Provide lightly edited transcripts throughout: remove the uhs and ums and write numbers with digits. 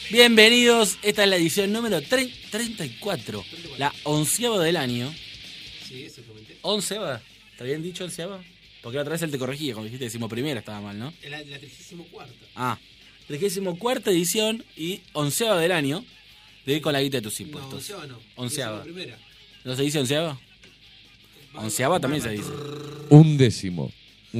Bienvenidos, esta es la edición número 34, la 11ª del año. Sí, exactamente. ¿11ª? ¿Está bien dicho 11ª? Porque la otra vez él te corregía, cuando dijiste 11ª estaba mal, ¿no? La 34ª. Ah, 34ª edición y 11ª del año de Con la guita de tus impuestos. No, 11ª no. 11ª. Primera. ¿No se dice 11ª? 11ª también se dice. Undécima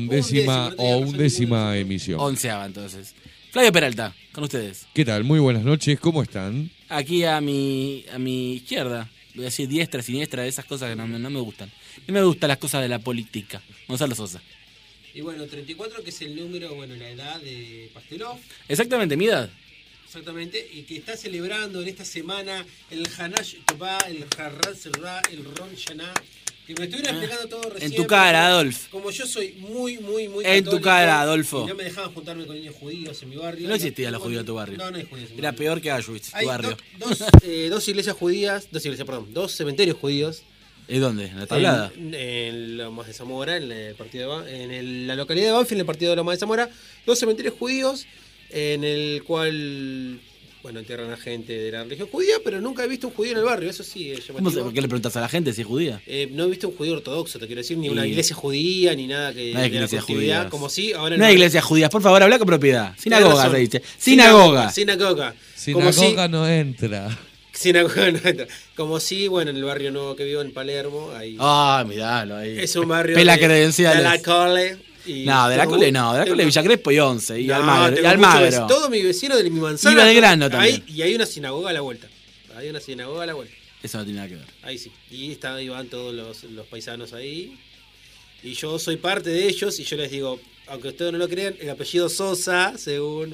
o no undécima sé. emisión. 11ª entonces. Flavio Peralta, con ustedes. ¿Qué tal? Muy buenas noches, ¿cómo están? Aquí a mi izquierda, voy a decir diestra, siniestra, esas cosas que no me gustan. No me gustan las cosas de la política. Gonzalo Sosa. Y bueno, 34, que es el número, la edad de Pastelov. Exactamente, mi edad. Exactamente, y que está celebrando en esta semana el Hanash Tobá, el Harrat Serra, el Ron Yaná. Que me estuvieron explicando todo recién. En tu cara, Adolf. Como yo soy muy En tu cara, Adolfo. Y no me dejaban juntarme con niños judíos en mi barrio. No existía la judía en tu barrio. No hay judíos en mi Era barrio. peor que Auschwitz, tu Hay barrio. dos iglesias judías, dos cementerios judíos. ¿Y dónde? ¿En la tablada? En Lomas de Zamora, en el partido la localidad de Banfield, en el partido de Lomas de Zamora, dos cementerios judíos en el cual, entierran a gente de la religión judía, pero nunca he visto un judío en el barrio, eso sí es ¿Cómo sé? llamativo. ¿Por qué le preguntas a la gente si es judía? No he visto un judío ortodoxo, te quiero decir, ni una Y- iglesia judía, ni nada que No hay de la iglesias colectividad, judías. como si ahora en No hay el- iglesias judías, por favor, habla con propiedad. Tenés Sinagoga razón. se dice. Sinagoga. Sinagoga. Como si- Sinagoga no entra. Sinagoga no entra. Como si, en el barrio nuevo que vivo en Palermo, ahí Ah, miralo ahí. es un barrio Pela de credenciales. la Cole. Y No, de la tengo Cole mu- no, de la tengo- Cole Villa Crespo y 11, y No, Almagro. tengo Y Almagro. todo mi vecino de mi manzana. Y Belgrano también. Y hay una sinagoga a la vuelta. Hay una sinagoga a la vuelta. Eso no tiene nada que ver. Ahí sí. Y ahí van todos los paisanos ahí. Y yo soy parte de ellos y yo les digo, aunque ustedes no lo crean, el apellido Sosa, según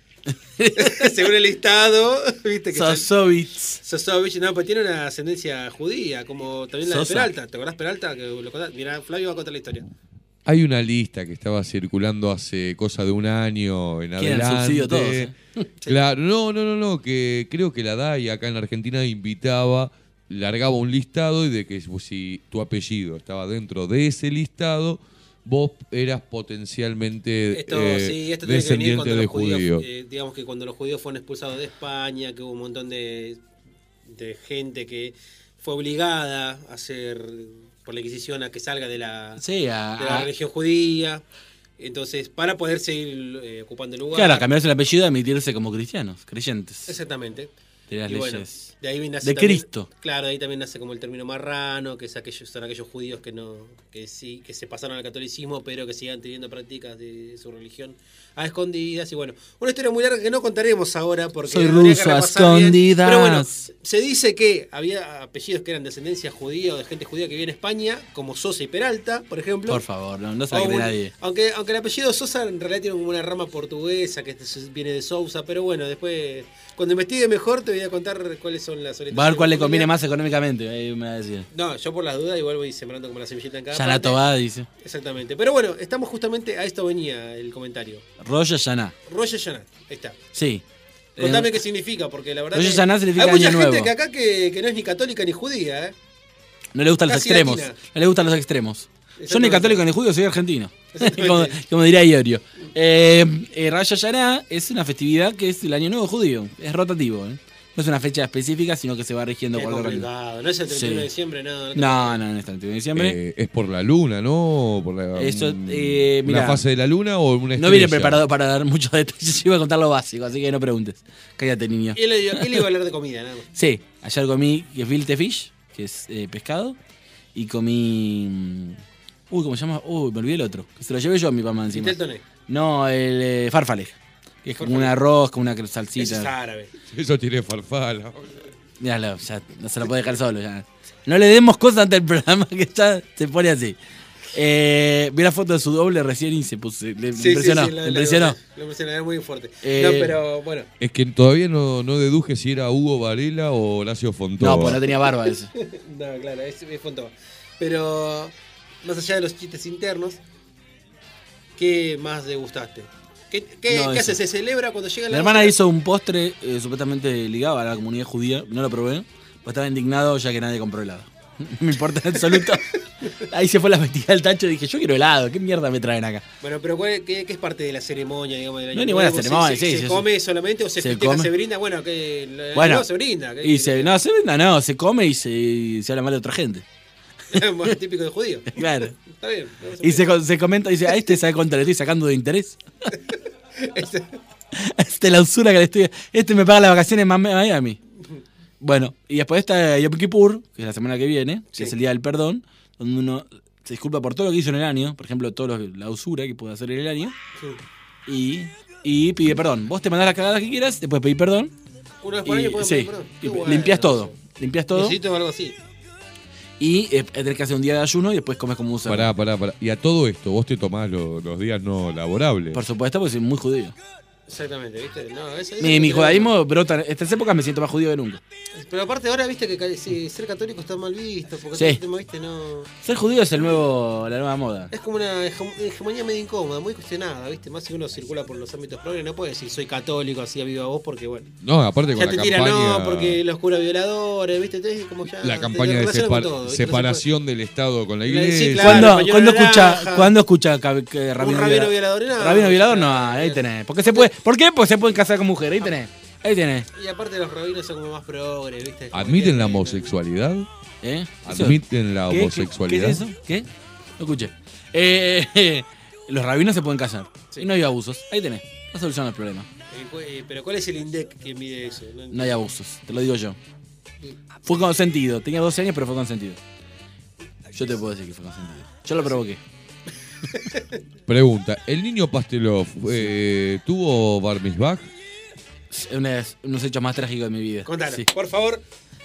el listado, viste que Sosovitz. Sosovich, no, pues tiene una ascendencia judía, como también la de Sosa. Peralta. ¿Te acordás Peralta? Que lo contás? Mirá, Flavio va a contar la historia. Hay una lista que estaba circulando hace cosa de un año en ¿Quieren adelante. subsidio todos, eh? Claro, no, que creo que la DAI acá en Argentina largaba un listado y de que si tu apellido estaba dentro de ese listado, vos eras potencialmente Esto tiene que venir descendiente cuando de los judíos, judíos. digamos que cuando los judíos fueron expulsados de España, que hubo un montón de gente que fue obligada a hacer por la Inquisición a que salga de la religión judía. Entonces, para poder seguir ocupando el lugar. Claro, cambiarse el apellido y admitirse como cristianos, creyentes. Exactamente. De las Y leyes. de ahí nace de también- Cristo. Claro, ahí también nace como el término marrano, que son aquellos judíos que se pasaron al catolicismo, pero que sigan teniendo prácticas de su religión a escondidas. Y una historia muy larga que no contaremos ahora porque Soy habría que ruso a repasar bien. escondidas. Pero se dice que había apellidos que eran de descendencia judía o de gente judía que vivía en España, como Sosa y Peralta, por ejemplo. Por favor, no se la cree nadie. Aunque el apellido Sosa en realidad tiene como una rama portuguesa que viene de Sousa, pero después cuando investigue mejor te voy a contar cuáles son las orientaciones. Va a ver cuál le conviene judías. más económicamente, ahí me va a decir. No, yo por las dudas igual voy sembrando como la semillita en cada Yanato parte. va, dice. Exactamente. Pero estamos justamente a esto venía el comentario. Rosh Hashanah. Rosh Hashanah, ahí está. Sí. Contame qué significa, porque la verdad Rosh que Hashanah significa hay mucha año gente nuevo. que acá que no es ni católica ni judía, ¿eh? No le gustan los Casi extremos. latina. No le gustan los extremos. Yo ni Exactamente. católico ni judío, soy argentino. Exactamente. como diría Iorio. Rosh Hashanah es una festividad que es el año nuevo judío. Es rotativo, ¿eh? No es una fecha específica, sino que se va rigiendo Es por algo. complicado, no es el 31 de Sí. diciembre, no. No es el 31 de diciembre. Es por la luna, ¿no? Por la, Eso, ¿una mirá, fase de la luna o una estrella? no vine preparado para dar muchos detalles. Yo iba a contar lo básico, así que no preguntes. Cállate, niño. Él iba a hablar de comida, nada más. Sí, ayer comí gefilte fish, que es pescado, y comí... ¿cómo se llama? Me olvidé el otro. Que se lo llevé yo a mi mamá encima. Viteltoné. No, el farfalle, que es como un Farfalle. arroz con una Ese es salsita. árabe. Eso tiene farfala. Míralo, ya no se lo puede dejar solo. Ya. No le demos cosas ante el programa que ya se pone así. Vi la foto de su doble recién y se puso. Le impresionó. la- le impresionó. Lo impresionó, era muy fuerte. Eh, No, pero bueno. Es que todavía no deduje si era Hugo Varela o Horacio Fontova. No, pues no tenía barba eso. No, claro, es Fontova. Pero más allá de los chistes internos, ¿qué más degustaste? ¿Qué No, eso. hace? ¿Se celebra cuando llega Mi la hermana hora? hizo un postre supuestamente ligado a la comunidad judía. No lo probé, pues estaba indignado ya que nadie compró helado. No me importa en absoluto. Ahí se fue la festividad del tacho y dije, yo quiero helado, ¿qué mierda me traen acá? Bueno, pero ¿qué es parte de la ceremonia, digamos, del año? No hay ninguna ceremonia, sí. ¿Se come solamente o se festeja, se brinda? Bueno, no se brinda. No, se brinda no, se come y se habla mal de otra gente. Típico de judío. Claro. Está bien. Y se comenta, dice, a este sabe cuánto le estoy sacando de interés. La usura que le estoy... me paga las vacaciones en Miami. Bueno, y después está Yom Kippur, que es la semana que viene, que es el día del perdón, donde uno se disculpa por todo lo que hizo en el año, por ejemplo, la usura que puede hacer en el año, y pide perdón. Vos te mandás las cagadas que quieras, después pedís perdón. Una vez por año podés pedir perdón. Y limpias todo. Necesito algo así. Y tenés que hacer un día de ayuno y después comes como un cerdo. Pará. Y a todo esto, ¿vos te tomás los días no laborables? Por supuesto, porque soy muy judío. Exactamente, ¿viste? No, mi judaísmo brota. En estas épocas me siento más judío que nunca. Pero aparte ahora, viste que ser católico está mal visto. Porque sí. Tema, ¿viste? No... Ser judío es la nueva moda. Es como una hegemonía medio incómoda, muy cuestionada, ¿viste? Más si uno circula por los ámbitos progres, no puede decir soy católico así a viva voz porque, bueno. No, aparte con ya la te campaña... No, porque los curas violadores, ¿viste? Entonces, como ya la campaña de separación del Estado con la iglesia. Sí, claro, ¿Cuándo escucha rabino violador? Rabino violador no, ahí tenés. ¿Por qué? Porque se pueden casar con mujer, ahí tenés. Y aparte los rabinos son como más progres, ¿viste? ¿Admiten la homosexualidad? ¿Admiten la homosexualidad? ¿Qué es eso? ¿Qué? No escuché. Los rabinos se pueden casar. Sí. Y no hay abusos. Ahí tenés. La solución al problema. Pero ¿cuál es el INDEC que mide eso? No hay abusos, te lo digo yo. Fue consentido. Tenía 12 años, pero fue consentido. Yo te puedo decir que fue consentido. Yo lo provoqué. Pregunta, ¿el niño Pastelov tuvo bar mitzvah? Unos hechos más trágicos de mi vida. Contanos, por favor.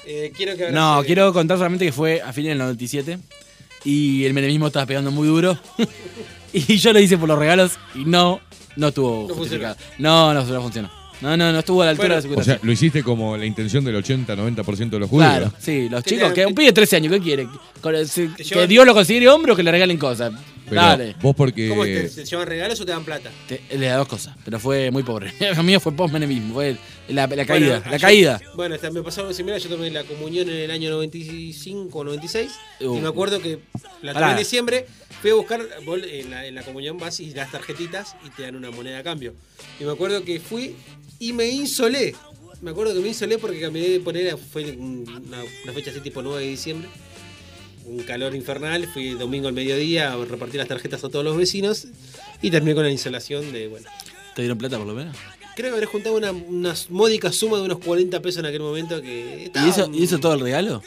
Quiero contar solamente que fue a fines del 97 y el menemismo estaba pegando muy duro. Y yo lo hice por los regalos y no estuvo justificado. No funcionó. No estuvo a la altura de su situación. O sea, lo hiciste como la intención del 80-90% de los judíos. Claro, sí, los chicos, que un pibe de 13 años, ¿qué quiere? Que Dios lo considere hombre o que le regalen cosas. Pero dale. Vos porque... ¿Cómo es? ¿Te llevan regalos o te dan plata? Le da dos cosas, pero fue muy pobre. Lo mío fue post-menemismo, fue la caída. La caída. Bueno, me pasó algo similar. Yo tomé la comunión en el año 95 o 96. Y me acuerdo que la tomé en diciembre. Fui a buscar, en la comunión vas y das tarjetitas y te dan una moneda a cambio. Y me acuerdo que fui y me insolé. Me acuerdo que me insolé porque cambié de poner, fue una fecha así tipo 9 de diciembre. Un calor infernal, fui domingo al mediodía a repartir las tarjetas a todos los vecinos y terminé con la insolación de, bueno. ¿Te dieron plata por lo menos? Creo que habré juntado una módica suma de unos 40 pesos en aquel momento que estaba, ¿Y eso todo el regalo?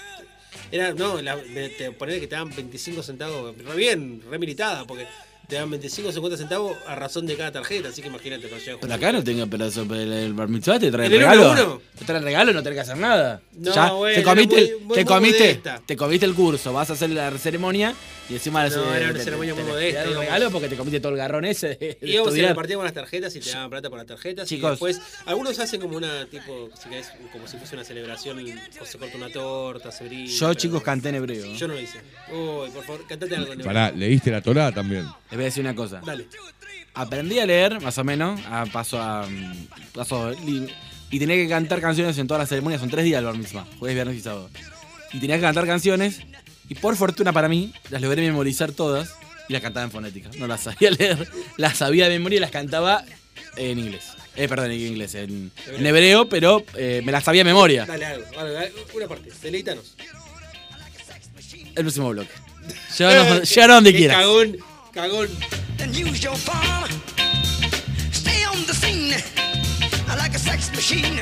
Poner que te dan 25 centavos, re militada, porque te dan 25 o 50 centavos a razón de cada tarjeta, así que imagínate. Pero acá no tenga el bar mitzvah te trae el regalo. Te trae el regalo, no tenés que hacer nada. No, ya, bueno, te comiste el curso, vas a hacer la ceremonia y encima era una ceremonia muy modesta. Te dan el regalo porque te comiste todo el garrón ese de y se repartían con las tarjetas y te daban plata por las tarjetas. Chicos, y después, algunos hacen como una tipo, si querés, como si fuese una celebración, o se corta una torta, se brilla. Yo, chicos, canté en hebreo. Yo no lo hice. Uy, por favor, cantate algo en hebreo. Pará, ¿leíste la Torá también? Les voy a decir una cosa. Dale. Aprendí a leer, más o menos, y tenía que cantar canciones en todas las ceremonias. Son 3 días el bar mitzvah, jueves, viernes y sábado. Y tenía que cantar canciones, y por fortuna para mí, las logré memorizar todas, y las cantaba en fonética. No las sabía leer, las sabía de memoria y las cantaba en inglés. En hebreo, pero me las sabía de memoria. Dale algo, una parte, deleítanos. El próximo bloque. Llegaron donde quieras. Cagón. And use your farm. Stay on the scene. I like a sex machine.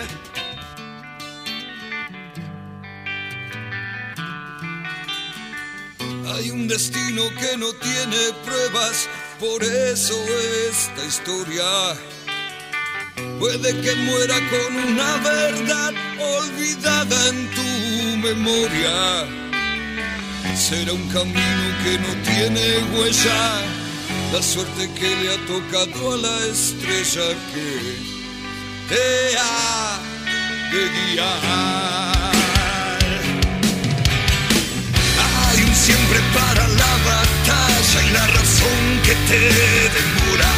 Hay un destino que no tiene pruebas, por eso esta historia puede que muera con una verdad olvidada en tu memoria. Será un camino que no tiene huella, la suerte que le ha tocado a la estrella que te ha de guiar. Hay un siempre para la batalla y la razón que te demora.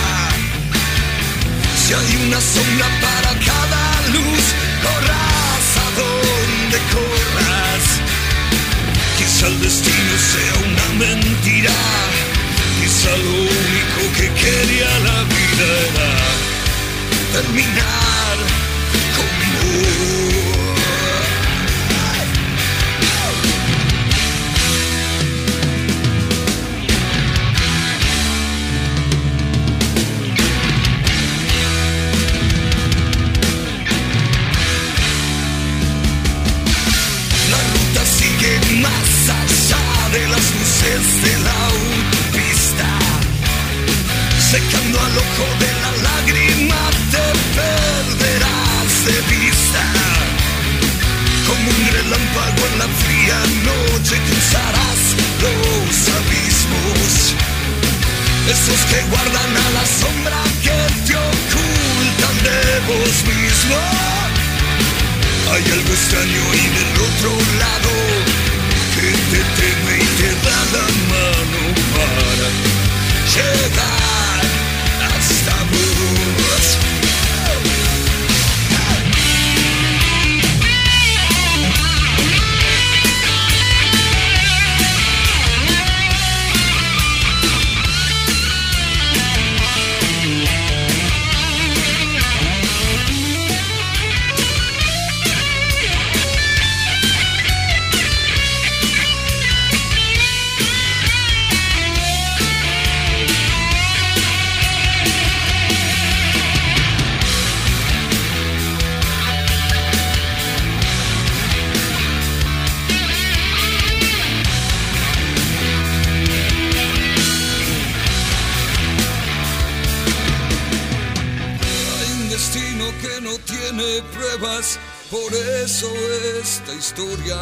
Si hay una sombra para cada luz, corras a donde corras. Quizá Quizá el destino sea una mentira, quizá lo único que quería la vida era terminar con vos. Más allá de las luces de la autopista, secando al ojo de la lágrima te perderás de vista. Como un relámpago en la fría noche cruzarás los abismos, esos que guardan a la sombra que te ocultan de vos mismo. Hay algo extraño y del otro lado que te teme y te da la mano para llegar hasta vos. Pruebas, por eso esta historia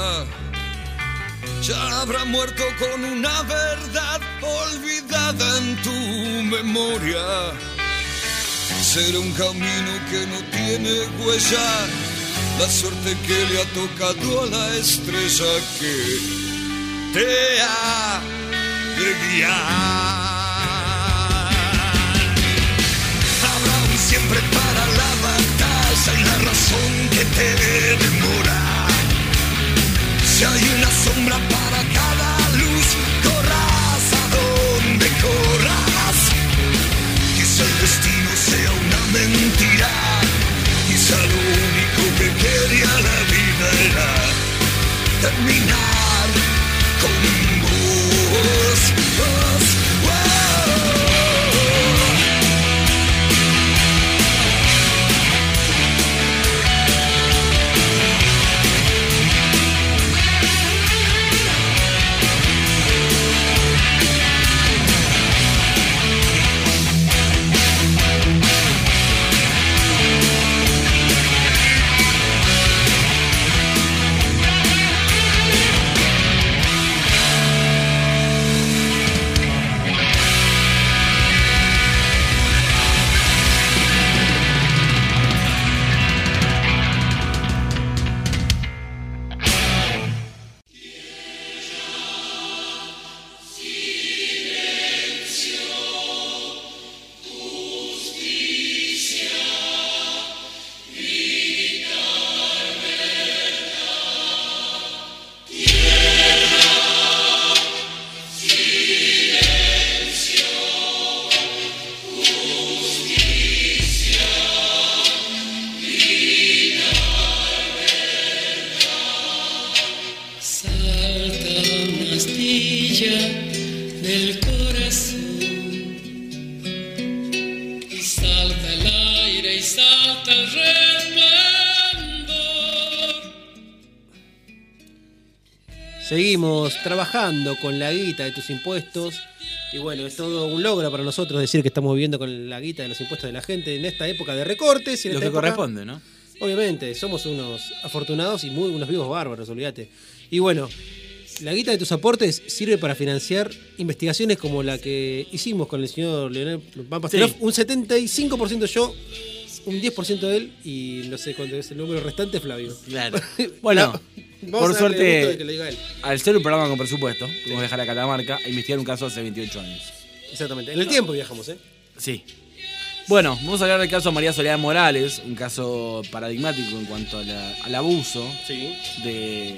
ya habrá muerto con una verdad olvidada en tu memoria. Será un camino que no tiene huella, la suerte que le ha tocado a la estrella que te ha de guiar. Habrá un siempre para la batalla y la razón que te demora. Si hay una sombra para cada luz, corras a donde corras. Quizá el destino sea una mentira, quizá lo único que quería la vida era terminar con vos. Seguimos trabajando con la guita de tus impuestos y bueno, es todo un logro para nosotros decir que estamos viviendo con la guita de los impuestos de la gente en esta época de recortes. Y en lo esta que época, corresponde, ¿no? Obviamente, somos unos afortunados y unos vivos bárbaros, olvídate. Y bueno, la guita de tus aportes sirve para financiar investigaciones como la que hicimos con el señor Leonel Pampastelov. Sí. Un 75% yo, un 10% él y no sé cuánto es el número restante, Flavio. Claro. Bueno, por suerte, que lo diga él. Al ser un programa con presupuesto, podemos dejar a Catamarca a investigar un caso hace 28 años. Exactamente. En el tiempo viajamos, ¿eh? Sí. Bueno, vamos a hablar del caso María Soledad Morales, un caso paradigmático en cuanto al abuso sí. de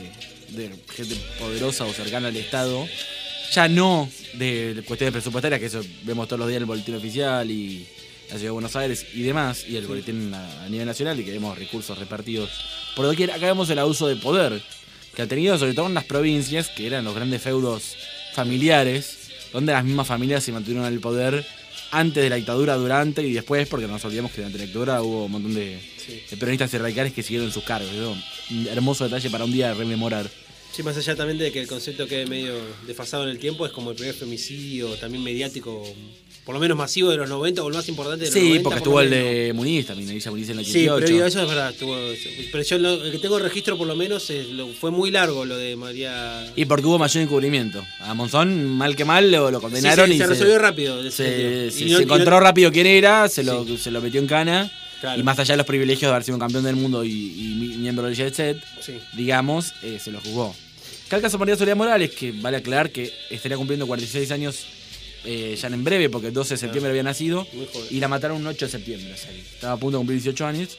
de gente poderosa o cercana al Estado, ya no de cuestiones presupuestarias, que eso vemos todos los días en el boletín oficial y la Ciudad de Buenos Aires y demás, y el boletín a nivel nacional, y que vemos recursos repartidos por doquier. Acá vemos el abuso de poder que ha tenido, sobre todo en las provincias, que eran los grandes feudos familiares, donde las mismas familias se mantuvieron en el poder antes de la dictadura, durante y después, porque no nos olvidemos que durante la dictadura hubo un montón de peronistas y radicales que siguieron sus cargos. ¿No? Un hermoso detalle para un día rememorar. Sí, más allá también de que el concepto quede medio desfasado en el tiempo, es como el primer femicidio también mediático, por lo menos masivo de los 90, o el más importante de los 90. Sí, porque estuvo el de Muniz también, Villa Muniz en el 88. Sí, pero eso es verdad. Pero yo el que tengo registro por lo menos fue muy largo lo de María... Y porque hubo mayor encubrimiento. A Monzón, mal que mal, lo condenaron y se resolvió rápido. Se encontró rápido quién era, se lo metió en cana. Claro. Y más allá de los privilegios de haber sido un campeón del mundo y miembro del Jet Set, digamos, se lo jugó. Acá el caso de María Soledad Morales, que vale aclarar que estaría cumpliendo 46 años ya en breve, porque el 12 de septiembre había nacido, y la mataron un 8 de septiembre. O sea, estaba a punto de cumplir 18 años.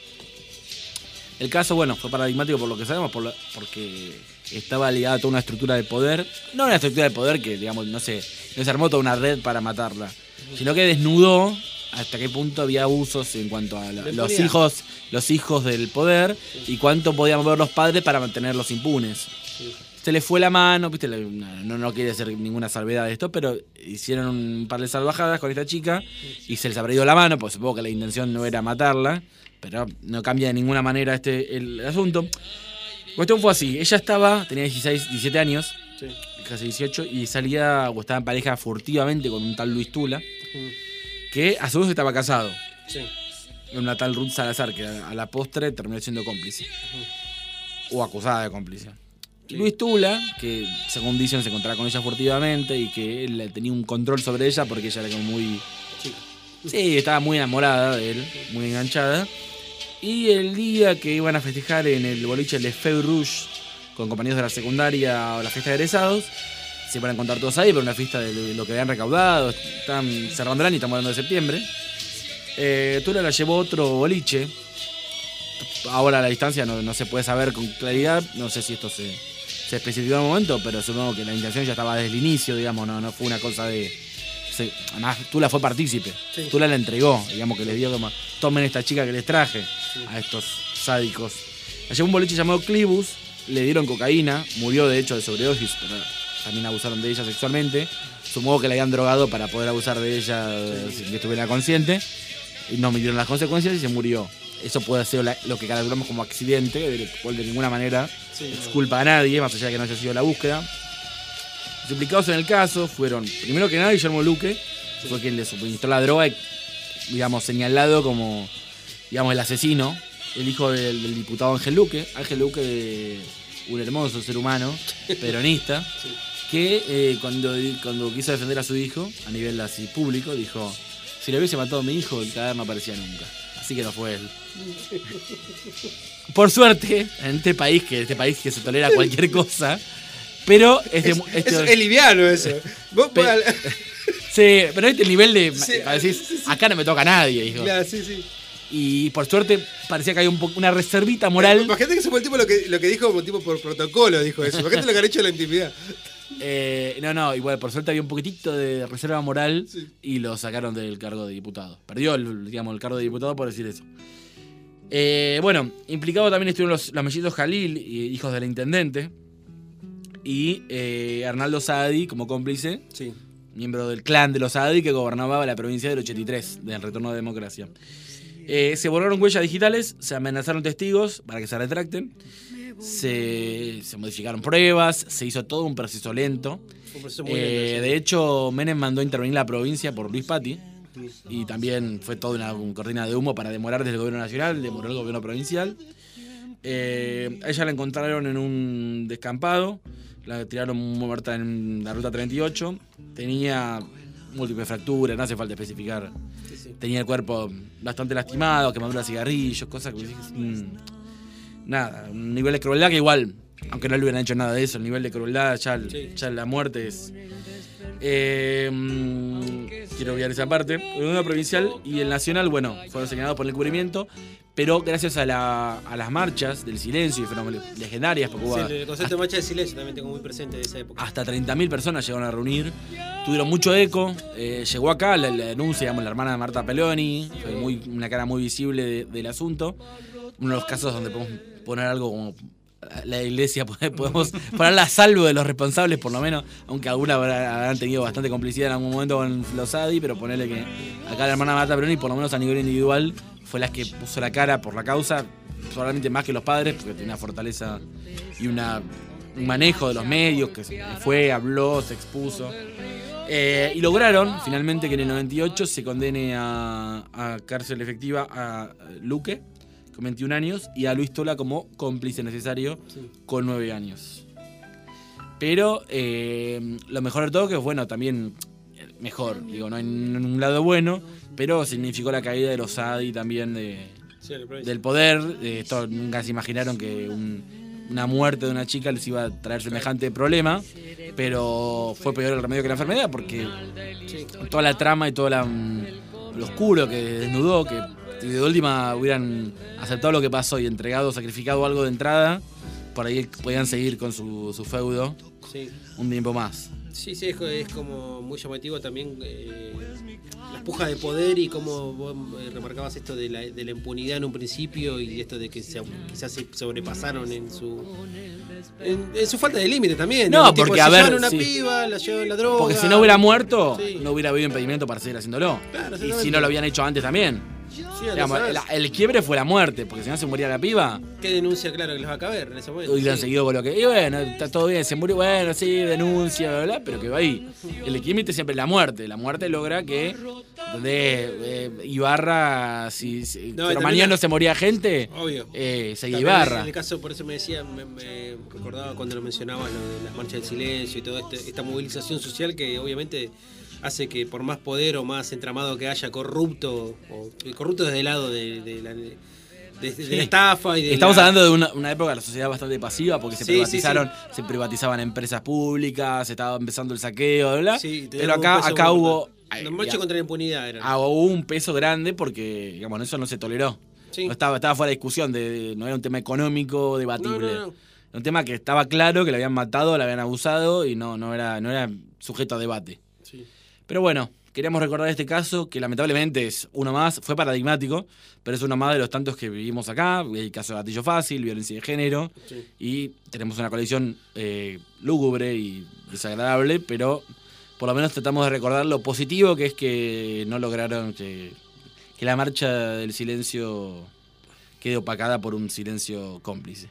El caso, bueno, fue paradigmático por lo que sabemos, porque estaba ligada a toda una estructura de poder. No una estructura de poder que, digamos, no se armó toda una red para matarla, sino que desnudó hasta qué punto había abusos en cuanto a los hijos del poder y cuánto podían mover los padres para mantenerlos impunes. Se le fue la mano, ¿viste? No quiere ser ninguna salvedad de esto, pero hicieron un par de salvajadas con esta chica y se les habrá ido la mano, pues supongo que la intención no era matarla, pero no cambia de ninguna manera el asunto. La cuestión fue así, ella tenía 16, 17 años, casi 18, y salía o estaba en pareja furtivamente con un tal Luis Tula, que a su vez estaba casado. Una tal Ruth Salazar, que a la postre terminó siendo cómplice. O acusada de cómplice. Luis Tula, que según dicen se encontraba con ella furtivamente y que él tenía un control sobre ella porque ella era como muy... Sí, estaba muy enamorada de él, muy enganchada. Y el día que iban a festejar en el boliche Le Feu Rouge con compañeros de la secundaria o la fiesta de egresados, se van a encontrar todos ahí por una fiesta de lo que habían recaudado. Están cerrando el año, estamos hablando de septiembre. Tula la llevó a otro boliche. Ahora a la distancia no se puede saber con claridad. No sé si esto se especificó en un momento, pero supongo que la intención ya estaba desde el inicio, digamos, no fue una cosa de... Además, Tula fue partícipe. Tula la entregó, digamos, que les dio como, tomen esta chica que les traje a estos sádicos. La llevó un boliche llamado Clibus, le dieron cocaína, murió de hecho de sobredosis, pero también abusaron de ella sexualmente. Supongo que la habían drogado para poder abusar de ella sin que estuviera consciente. Y no midieron las consecuencias y se murió. Eso puede ser lo que calculamos como accidente, de cual de ninguna manera es culpa a nadie, más allá de que no haya sido la búsqueda. Los implicados en el caso fueron, primero que nada, Guillermo Luque, fue quien le suministró la droga y, digamos, señalado como, digamos, el asesino, el hijo del diputado Ángel Luque. Ángel Luque, un hermoso ser humano, peronista, que cuando quiso defender a su hijo, a nivel así público, dijo, si le hubiese matado a mi hijo, el cadáver no aparecía nunca. Así que no fue él. Por suerte, en este país que se tolera cualquier cosa, pero es liviano eso. Sí, pero este nivel de decir, acá no me toca a nadie, dijo. Claro, sí. Y por suerte parecía que hay una reservita moral. Imagínate que ese fue el tipo lo que dijo como tipo por protocolo, dijo eso. Imagínate lo que han hecho en la intimidad. Igual por suerte había un poquitito de reserva moral y lo sacaron del cargo de diputado. Perdió el cargo de diputado por decir eso. Implicados también estuvieron los mellizos Jalil, hijos del intendente, y Arnaldo Saadi como cómplice, miembro del clan de los Saadi que gobernaba la provincia del 83, del retorno de democracia. Se borraron huellas digitales, se amenazaron testigos para que se retracten. Se modificaron pruebas, se hizo todo un proceso lento. De hecho, Menem mandó a intervenir la provincia por Luis Patti. Y también fue toda una cortina de humo para demorar desde el gobierno nacional, demorar el gobierno provincial. A ella la encontraron en un descampado, la tiraron muerta en la ruta 38. Tenía múltiples fracturas, no hace falta especificar. Tenía el cuerpo bastante lastimado, quemadura de cigarrillos, cosas que nada, un nivel de crueldad que igual, aunque no le hubieran hecho nada de eso, el nivel de crueldad ya la muerte es... quiero obviar esa parte. El gobierno provincial y el nacional, bueno, fueron señalados por el encubrimiento, pero gracias a las marchas del silencio y fueron legendarias, porque hubo el concepto de marcha del silencio también tengo muy presente de esa época. hasta 30.000 personas llegaron a reunir, tuvieron mucho eco, llegó acá la denuncia, digamos, la hermana de Marta Peloni, fue una cara muy visible del asunto, uno de los casos donde podemos poner algo como la iglesia, podemos ponerla a salvo de los responsables, por lo menos, aunque algunas habrán tenido bastante complicidad en algún momento con los ADI, pero ponerle que acá la hermana Marta Peloni, por lo menos a nivel individual, fue la que puso la cara por la causa, probablemente más que los padres, porque tenía una fortaleza y un manejo de los medios, que fue, habló, se expuso. Y lograron finalmente que en el 98 se condene a cárcel efectiva a Luque, con 21 años, y a Luis Tola como cómplice necesario, con 9 años. Pero lo mejor de todo, que es bueno, también mejor, digo, no hay un lado bueno, pero significó la caída de los ADI también del poder. Esto nunca se imaginaron que una muerte de una chica les iba a traer semejante problema, pero fue peor el remedio que la enfermedad, porque toda la trama y todo lo oscuro que desnudó, que de última hubieran aceptado lo que pasó y entregado, sacrificado algo de entrada, por ahí podían seguir con su feudo un tiempo más. Sí, es como muy llamativo también la puja de poder y cómo vos remarcabas esto de la impunidad en un principio y esto de que quizás se sobrepasaron en su falta de límite también. No, porque a ver, una piba, la llevan la droga. Porque si no hubiera muerto, no hubiera habido impedimento para seguir haciéndolo. Claro, y si no lo habían hecho antes también. Digamos, el quiebre fue la muerte, porque si no se moría la piba. ¿Qué denuncia, claro, que les va a caber en ese momento? Hubieran seguido con lo que. Y bueno, está todo bien, se murió, bueno, sí, denuncia, bla, bla, pero que va ahí. El límite siempre es la muerte. La muerte logra que. Ibarra, pero mañana se moría gente, obvio. Seguía Ibarra. En el caso, por eso me recordaba cuando lo mencionaba, lo de las marchas del silencio y toda esta movilización social que obviamente hace que por más poder o más entramado que haya corrupto desde el lado de la estafa y de estamos hablando de una época de la sociedad bastante pasiva, porque se privatizaban empresas públicas, se estaba empezando el saqueo, bla, pero acá hubo la marcha contra la impunidad hubo un peso grande porque, digamos, eso no se toleró. No estaba fuera de discusión, no era un tema económico debatible. No. Era un tema que estaba claro que le habían matado, le habían abusado y no era sujeto a debate. Sí. Pero bueno, queríamos recordar este caso, que lamentablemente es uno más, fue paradigmático, pero es uno más de los tantos que vivimos acá. El caso de gatillo fácil, violencia de género, y tenemos una colección lúgubre y desagradable, pero por lo menos tratamos de recordar lo positivo que es que no lograron que la marcha del silencio quede opacada por un silencio cómplice.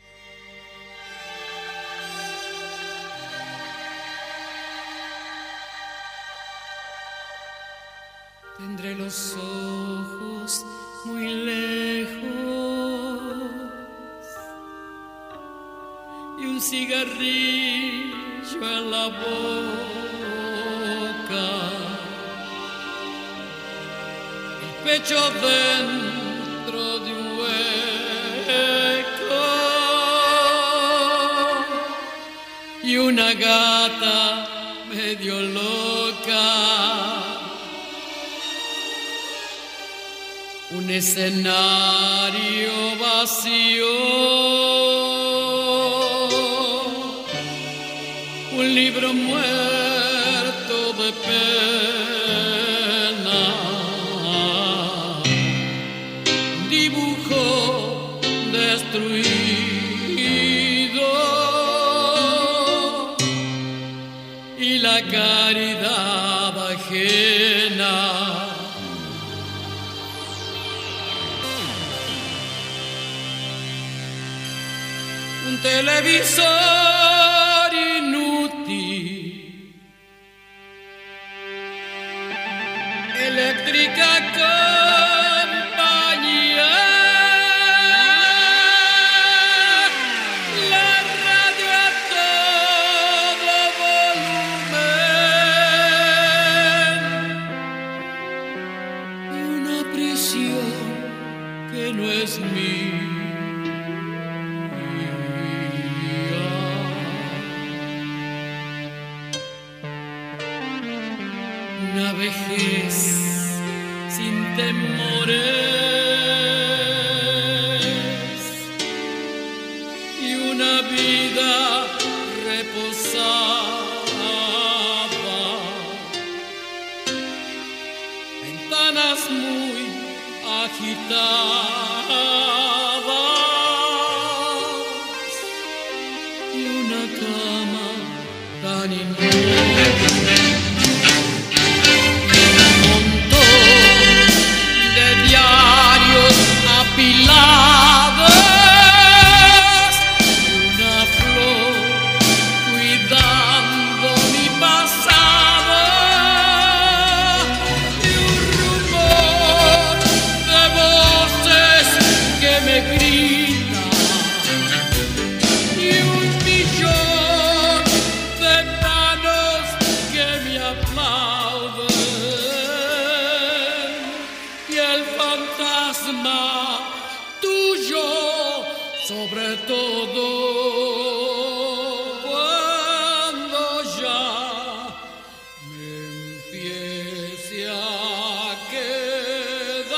Tendré los ojos muy lejos y un cigarrillo en la boca, el pecho dentro de un hueco y una gata medio loca. Un escenario vacío, un libro muerto de pena, un dibujo destruido y la caridad ajena. Un televisor inútil, eléctrica compañía, la radio a todo volumen y una prisión que no es mía. Una vejez paz sin temores y una vida reposada, ventanas muy agitadas y una cama tan inmóvil. Apilados, una flor cuidando mi pasado y un rumor de voces que me gritan y un millón de manos que me aplauden y el fantasma sobre todo cuando ya me empiece a quedar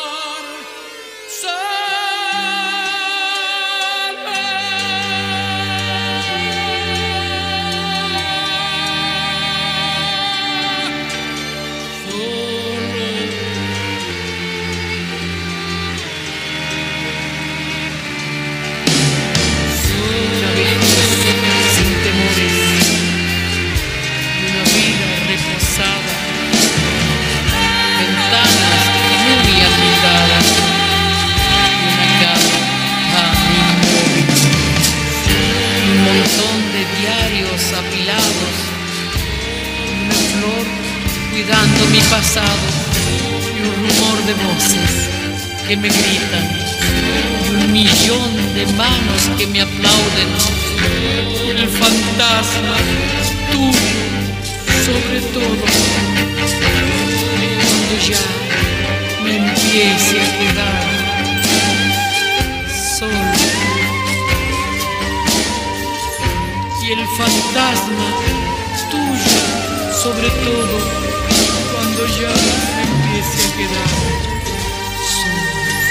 apilados, una flor cuidando mi pasado y un rumor de voces que me gritan y un millón de manos que me aplauden y el fantasma tuyo sobre todo cuando ya me empiece a quedar solo. Y el fantasma tuyo, sobre todo, cuando ya me empiece a quedar solo.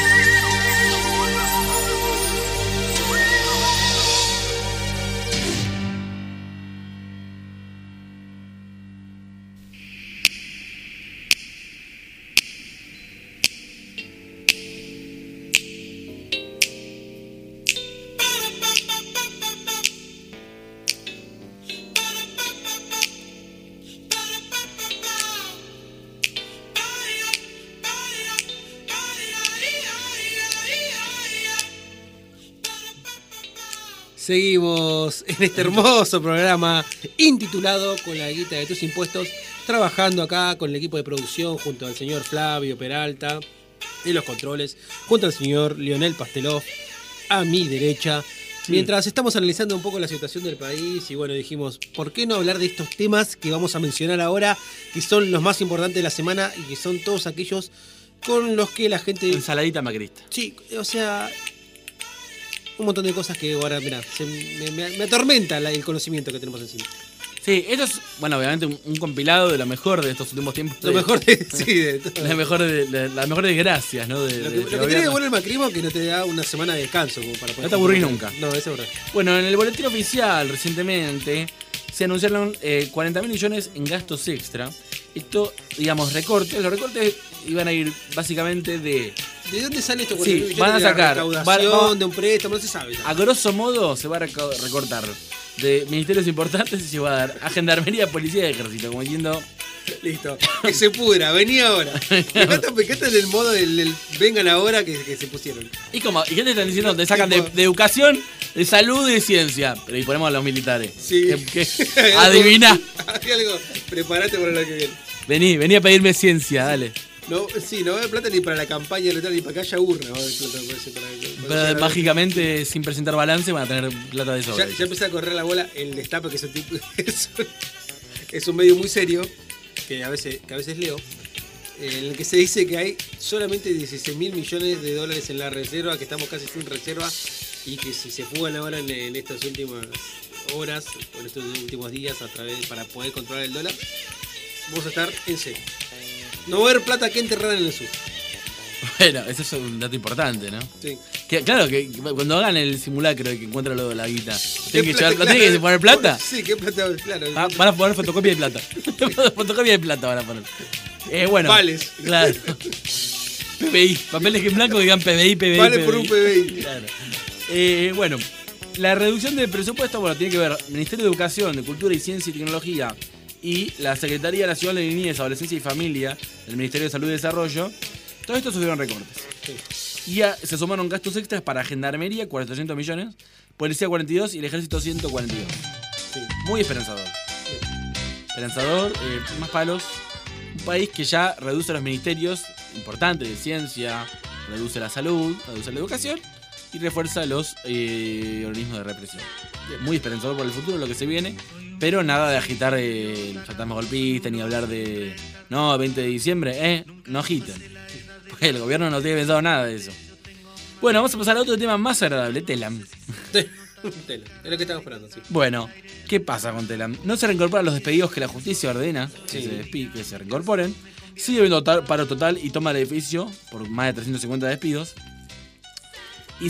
Seguimos en este hermoso programa intitulado Con la guita de tus impuestos, trabajando acá con el equipo de producción junto al señor Flavio Peralta en los controles, junto al señor Lionel Pastelov a mi derecha, mientras estamos analizando un poco la situación del país y bueno, dijimos, ¿por qué no hablar de estos temas que vamos a mencionar ahora, que son los más importantes de la semana y que son todos aquellos con los que la gente... Ensaladita macrista. Sí, o sea... un montón de cosas que ahora, mirá, me atormenta el conocimiento que tenemos encima. Sí, esto es, bueno, obviamente un compilado de lo mejor de estos últimos tiempos. Lo mejor de todo. Las mejores desgracias, ¿no? Lo que tiene de bueno el macrismo es que no te da una semana de descanso como para poder... No te aburrís nunca. No, eso es verdad. Bueno, en el boletín oficial recientemente se anunciaron 40.000 millones en gastos extra. Esto, digamos, recortes. Los recortes iban a ir básicamente de... ¿De dónde sale esto? Sí, van a sacar... recaudación, de un préstamo, no se sabe. A grosso modo se va a recortar de ministerios importantes y se va a dar a Gendarmería, Policía y Ejército, como diciendo... Listo, que se pudra, vení ahora. Me encanta en el modo del vengan ahora que se pusieron. ¿Y qué te están diciendo? Te sacan de educación, de salud y de ciencia. Pero y ponemos a los militares. Sí. Adivina. Hay algo, prepárate para lo que viene. Vení a pedirme ciencia, dale. No, sí, no va a haber plata ni para la campaña electoral ni para que haya urna. Va a haber plata, pero mágicamente, sin presentar balance, van a tener plata de sobra. Ya empecé a correr la bola el Destape, que es un medio muy serio, que a veces leo, en el que se dice que hay solamente 16.000 millones de dólares en la reserva, que estamos casi sin reserva, y que si se fugan ahora en estas últimas horas, o en estos últimos días, para poder controlar el dólar, vamos a estar en cero. No va a haber plata que enterrar en el sur. Bueno, eso es un dato importante, ¿no? Sí. Claro, que cuando hagan el simulacro de que encuentran lo de la guita, ¿Qué ¿tienen que poner plata? Sí, ¿qué plata? Claro. Van a poner fotocopia de plata. Fotocopia de plata van a poner. Bueno. Vales. Claro. PBI. Papeles en blanco que digan PBI, PBI. Vale por un PBI. Claro. Bueno, la reducción del presupuesto, tiene que ver Ministerio de Educación, de Cultura y Ciencia y Tecnología y la Secretaría Nacional de Niñez, Adolescencia y Familia, el Ministerio de Salud y Desarrollo. Todo esto sufrieron recortes. Sí. Y se sumaron gastos extras para Gendarmería, 400 millones, Policía 42 y el Ejército 142. Sí. Muy esperanzador. Sí. Esperanzador, más palos. Un país que ya reduce los ministerios importantes de ciencia, reduce la salud, reduce la educación y refuerza los organismos de represión. Muy esperanzador por el futuro, lo que se viene, pero nada de agitar el fantasma golpista ni hablar de 20 de diciembre, no agiten. Porque el gobierno no tiene pensado nada de eso. Bueno, vamos a pasar a otro tema más agradable, Telam. Telam, es lo que estamos esperando, sí. Bueno, ¿qué pasa con Telam? No se reincorporan los despedidos que la justicia ordena que se reincorporen. Sigue habiendo paro total y toma el edificio por más de 350 despidos. Y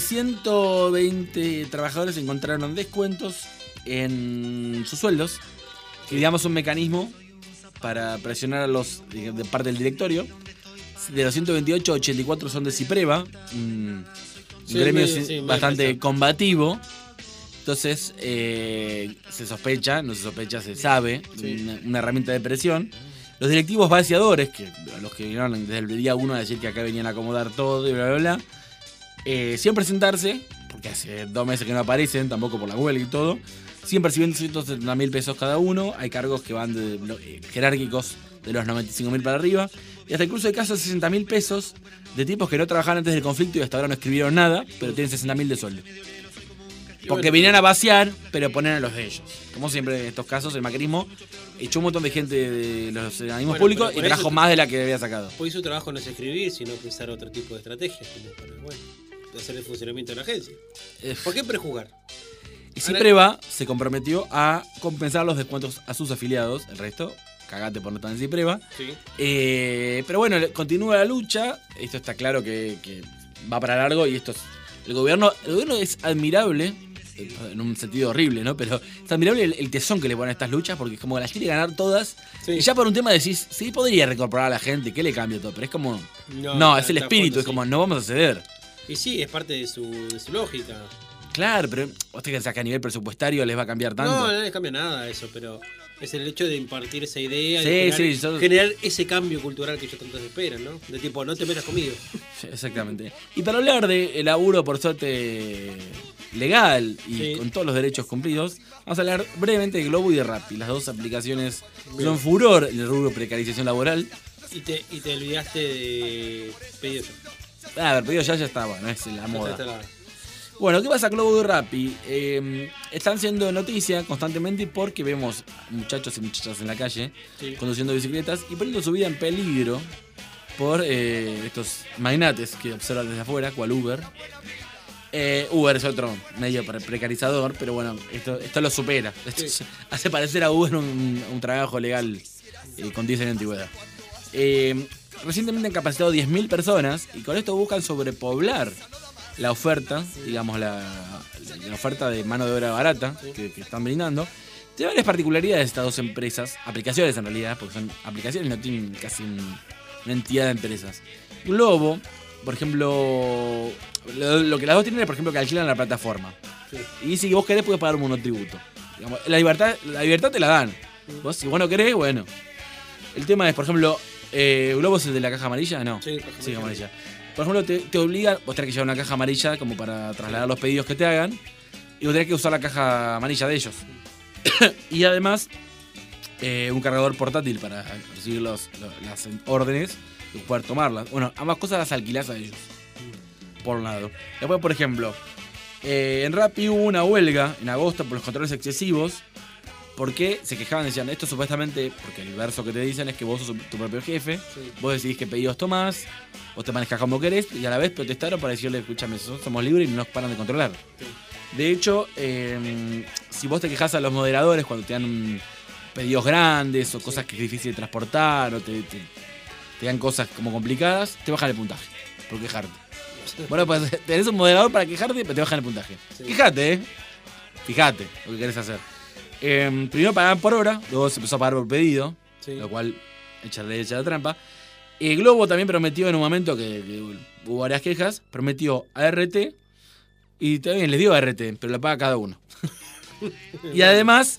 120 trabajadores encontraron descuentos en sus sueldos, que digamos un mecanismo para presionar a los de parte del directorio. De los 128, 84 son de Cipreva, un gremio bastante combativo. Entonces, se sospecha, no se sospecha, se sabe, una herramienta de presión. Los directivos vaciadores, que los que vinieron desde el día 1 a decir que acá venían a acomodar todo y bla, bla, bla, sin presentarse, porque hace 2 meses que no aparecen, tampoco por la huelga y todo, siguen percibiendo 170.000 pesos cada uno. Hay cargos que van jerárquicos de los 95.000 para arriba. Y hasta incluso hay casos de 60.000 pesos de tipos que no trabajaban antes del conflicto y hasta ahora no escribieron nada, pero tienen 60.000 de sueldo. Porque vinieron a vaciar, pero ponen a los de ellos. Como siempre en estos casos, el macrismo echó un montón de gente de los organismos públicos y trajo más de la que había sacado. Hoy su trabajo no es escribir, sino pensar otro tipo de estrategias, como para hacer el funcionamiento de la agencia. ¿Por qué prejugar? Y Cipreva se comprometió a compensar los descuentos a sus afiliados, el resto, cagate por no estar en Cipreva. Sí. Pero bueno, continúa la lucha, esto está claro que va para largo y esto es, el gobierno es admirable, en un sentido horrible, ¿no? Pero es admirable el tesón que le ponen a estas luchas, porque es como que las quiere ganar todas. Sí. Y ya por un tema decís, sí, podría reincorporar a la gente, ¿qué le cambia todo? Pero es como, no es el espíritu, es como, no vamos a ceder. Y sí, es parte de su lógica. Claro, pero vos te pensás que a nivel presupuestario les va a cambiar tanto. No les cambia nada eso, pero es el hecho de impartir esa idea y generar ese cambio cultural que ellos tanto esperan, ¿no? De tipo, no te metas conmigo. Exactamente. Y para hablar de laburo, por suerte, legal y con todos los derechos cumplidos, vamos a hablar brevemente de Globo y de Rappi, las dos aplicaciones que son furor en el rubro de precarización laboral. Y te olvidaste de Pedido Ya. A ver, Pedido Ya estaba, no es la moda. Bueno, ¿qué pasa Globo y Rappi? Están siendo noticia constantemente porque vemos muchachos y muchachas en la calle conduciendo bicicletas y poniendo su vida en peligro por estos magnates que observan desde afuera, cual Uber. Uber es otro medio precarizador, pero bueno, esto lo supera. Esto hace parecer a Uber un trabajo legal con 10 años de antigüedad. Recientemente han capacitado 10.000 personas y con esto buscan sobrepoblar la oferta, digamos la oferta de mano de obra barata que están brindando. Tiene varias particularidades estas dos empresas, aplicaciones en realidad, porque son aplicaciones, no tienen casi una entidad de empresas. Globo, por ejemplo, lo que las dos tienen es, por ejemplo, que alquilan la plataforma. Y si vos querés, podés pagar un monotributo. Digamos, la libertad te la dan. Vos, si vos no querés, bueno. El tema es, por ejemplo, ¿Globo es el de la caja amarilla? No. Sí, caja amarilla. Por ejemplo, te obligan, vos tenés que llevar una caja amarilla como para trasladar los pedidos que te hagan, y vos tenés que usar la caja amarilla de ellos. Y además, un cargador portátil para recibir las órdenes y poder tomarlas. Bueno, ambas cosas las alquilás a ellos, por un lado. Después, por ejemplo, en Rappi hubo una huelga en agosto por los controles excesivos, porque se quejaban, decían, esto supuestamente, porque el verso que te dicen es que vos sos tu propio jefe, vos decidís qué pedidos tomás, vos te manejás como querés, y a la vez protestaron para decirle, escúchame, somos libres y no nos paran de controlar. De hecho, si vos te quejás a los moderadores cuando te dan pedidos grandes o cosas que es difícil de transportar, o te te dan cosas como complicadas, te bajan el puntaje por quejarte. Bueno, pues tenés un moderador para quejarte, pero te bajan el puntaje. Sí. Quejate, Fíjate lo que querés hacer. Primero pagaban por hora, luego se empezó a pagar por pedido, sí. Lo cual echarle la trampa. Globo también prometió en un momento que hubo varias quejas, prometió ART y también les dio ART, pero la paga cada uno. Y además,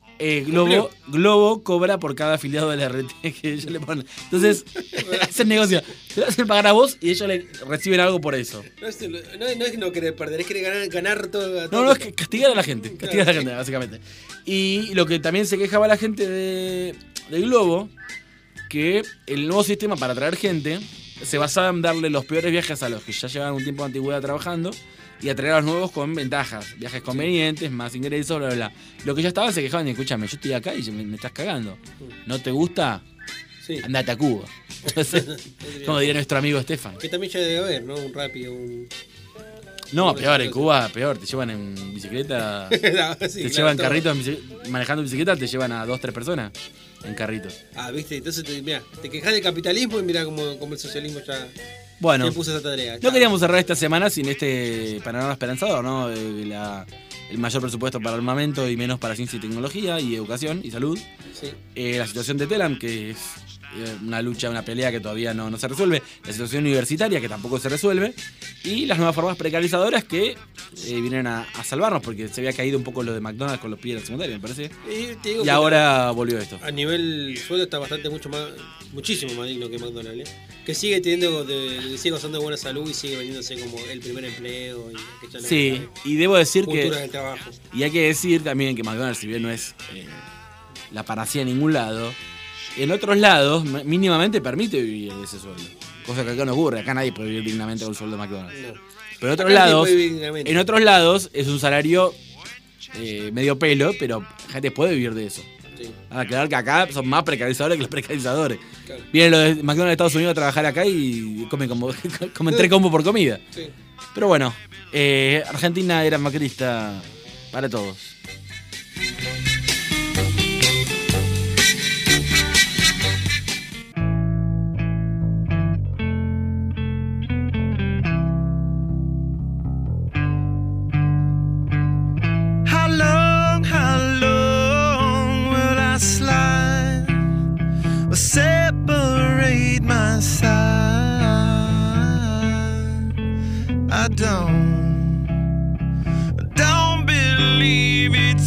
Globo cobra por cada afiliado de la RT que ellos le ponen. Entonces, es el negocio. Te lo hacen pagar a vos y ellos le reciben algo por eso. No es no querer perder, es querer ganar todo. No, es que castigar a la gente. Castigar a la gente, básicamente. Y lo que también se quejaba la gente de Globo, que el nuevo sistema para atraer gente se basaba en darle los peores viajes a los que ya llevaban un tiempo de antigüedad trabajando y atraer a los nuevos con ventajas, viajes convenientes, más ingresos, bla, bla, bla. Lo que ya estaban se quejaban y escúchame, yo estoy acá y me estás cagando. ¿No te gusta? Sí. Andate a Cuba. Entonces, como diría nuestro amigo Estefan. Que también ya debe haber, ¿no? Un Rappi, No, peor, en Cuba, peor. Te llevan en bicicleta, no, sí, te llevan carritos manejando bicicleta, te llevan a 2-3 personas en carritos. Viste, entonces te quejas del capitalismo y mirá como el socialismo ya... Bueno, puso esa tarea. No queríamos cerrar esta semana sin este panorama esperanzador, ¿no? El mayor presupuesto para armamento y menos para ciencia y tecnología y educación y salud. Sí. La situación de Telam, que es una lucha, una pelea que todavía no se resuelve. La situación universitaria, que tampoco se resuelve. Y las nuevas formas precarizadoras que vienen a salvarnos, porque se había caído un poco lo de McDonald's con los pibes de la secundaria, me parece. Y ahora volvió esto. A nivel sueldo está muchísimo más digno que McDonald's, que sigue sigue gozando de buena salud y sigue vendiéndose como el primer empleo. Sí, y debo decir cultura del trabajo. Y hay que decir también que McDonald's, si bien no es la panacea en ningún lado, en otros lados mínimamente permite vivir de ese sueldo. Cosa que acá no ocurre, acá nadie puede vivir dignamente con un sueldo de McDonald's. No. Pero en otros lados es un salario medio pelo, pero la gente puede vivir de eso. Sí. Aclarar que acá son más precarizadores que los precarizadores. Claro. Vienen los de McDonald's de Estados Unidos a trabajar acá y comen 3 combos por comida. Sí. Pero bueno, Argentina era macrista para todos. Separate my side. I don't believe it's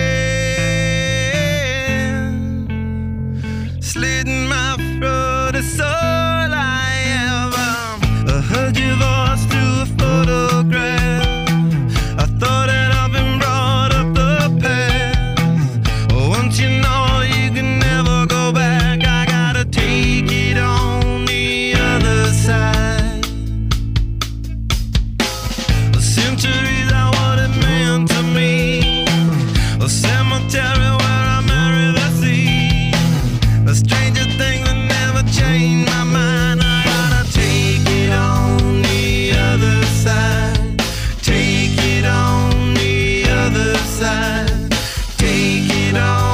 been slitting my throat is all I ever. I heard your voice through a photograph. I thought that I've been brought up the past. Once you know you can never go back. Take it on the other side. Centuries are what it meant to me. A cemetery where I marry the sea. A stranger thing that never changed my mind. I gotta take it on the other side. Take it on the other side. Take it on.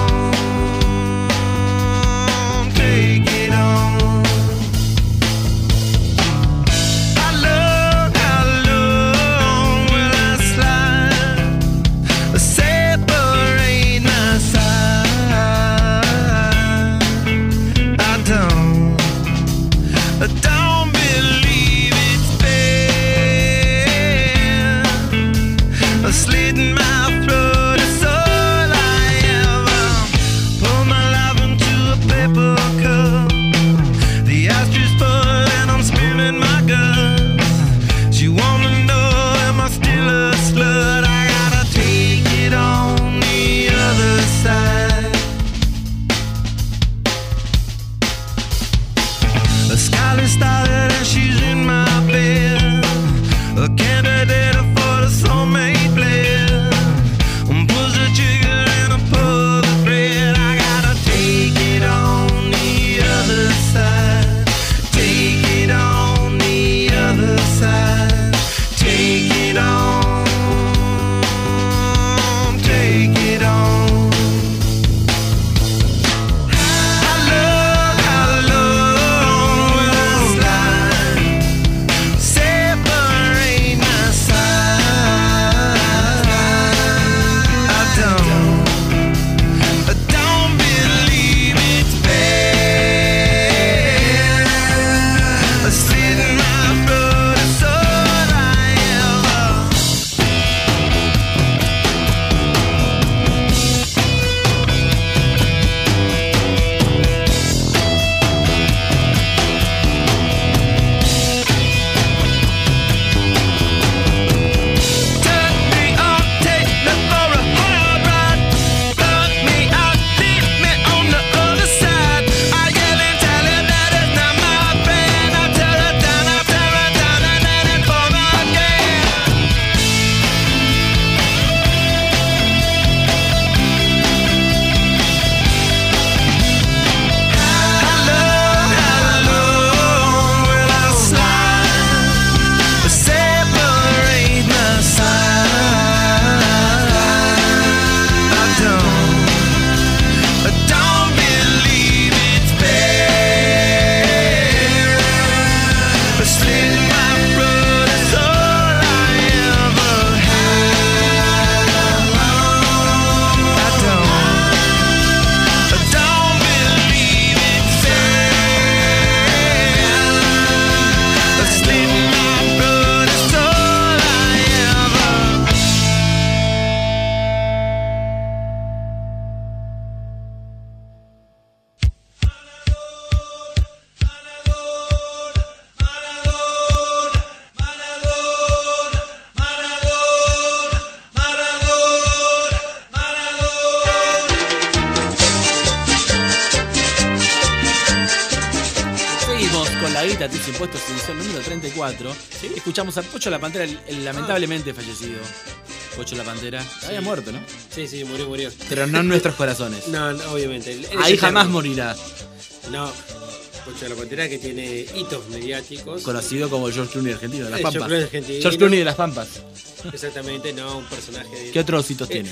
Tatis Impuestos, edición número 34. ¿Sí? Escuchamos a Pocho la Pantera, el lamentablemente fallecido. Pocho la Pantera. Había muerto, ¿no? Sí, murió. Pero no en nuestros corazones. No, obviamente. Ahí jamás morirá. No. Pocho la Pantera que tiene hitos mediáticos. Conocido como George Clooney argentino de las Pampas. George Clooney de las Pampas. Exactamente, no, un personaje de... ¿Qué otros hitos tiene?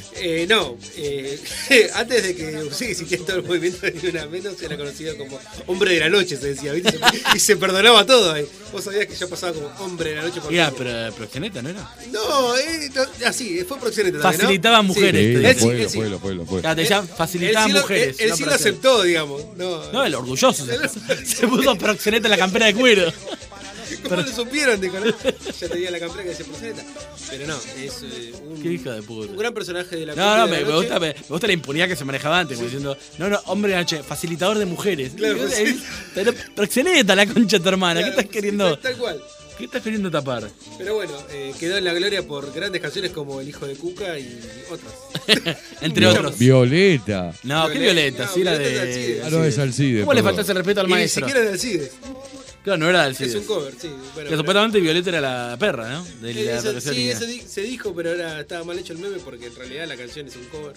Antes de que sigue existiendo todo el movimiento de Ni Una Menos, era conocido como Hombre de la Noche, se decía, ¿viste? Y se perdonaba todo ahí. Vos sabías que yo pasaba como Hombre de la Noche por Ya, pero proxeneta, ¿no era? No, así, fue proxeneta también, ¿no? Facilitaba mujeres. Sí, lo fue. Ya facilitaba mujeres. Él sí lo aceptó, digamos. No, el orgulloso. Se puso proxeneta en la campera de cuero. ¿Cómo lo supieron? Ya tenía la campera que decía proxeneta. Pero no, es Qué hija de puta. un gran personaje de la No, me gusta la impunidad que se manejaba antes, como diciendo, hombre de la noche, facilitador de mujeres. Claro, pero proxeneta la concha de tu hermana, Claro, ¿qué estás queriendo? Tal cual. ¿Qué estás queriendo tapar? Pero bueno, quedó en la gloria por grandes canciones como El Hijo de Cuca y otras. Entre otros. Violeta. No, ¿qué Violeta? Sí, la de... No, es Alcides. ¿Cómo le falta ese respeto al Y ni maestro? siquiera de Alcides. Claro, no era del Alcides. Es un cover, sí. Bueno, Que supuestamente Violeta era la perra, ¿no? De la eso, profesión sí, niña. eso se dijo, pero estaba mal hecho el meme porque en realidad la canción es un cover.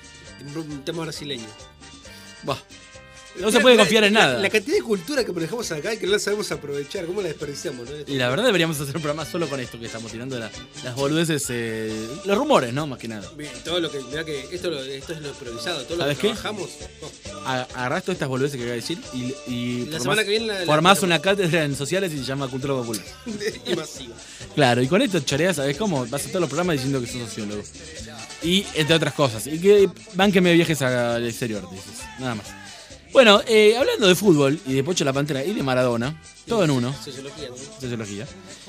Un tema brasileño. Bah. No se puede confiar en nada. La cantidad de cultura que manejamos acá y que no la sabemos aprovechar, ¿cómo la desperdiciamos? ¿no? Y la verdad deberíamos hacer un programa solo con esto que estamos tirando, las boludeces, los rumores, ¿no? Más que nada. Bien, todo lo que, mirá que esto es lo improvisado, todo lo ¿Sabes que qué? trabajamos. Agarrás todas estas boludeces que voy a decir y La semana que viene formás una cátedra en sociales y se llama Cultura Popular. y masiva. Claro, y con esto choreas, ¿sabes cómo? Vas a todos los programas diciendo que sos sociólogo. Y entre otras cosas. Y que van que me viajes al exterior, dices. Nada más. Bueno, hablando de fútbol y de Pocho la Pantera y de Maradona, todo en uno. Sociología, ¿no? Sociología.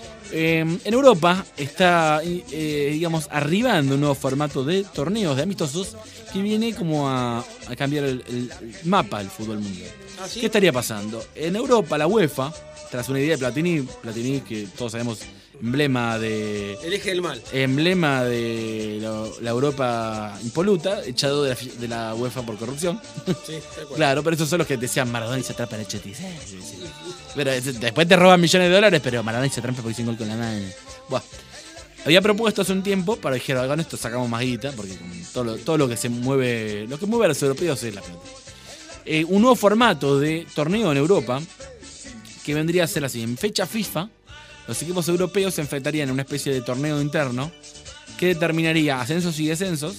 En Europa está, digamos, arribando un nuevo formato de torneos de amistosos que viene como a cambiar el mapa del fútbol mundial. ¿Ah, sí? ¿Qué estaría pasando? En Europa, la UEFA, tras una idea de Platini que todos sabemos, emblema de... El eje del mal. Emblema de la Europa impoluta, echado de la UEFA por corrupción. Sí, tal cual. Claro, pero esos son los que decían Maradona y se atrapa en el Chetis. Pero después te roban millones de dólares, pero Maradona y se atrapa porque hizo un gol con la mano. Buah. Había propuesto hace un tiempo para que con esto sacamos más guita, porque con todo lo que se mueve, lo que mueve a los europeos es la pelota. Un nuevo formato de torneo en Europa que vendría a ser así: en fecha FIFA, los equipos europeos se enfrentarían en una especie de torneo interno que determinaría ascensos y descensos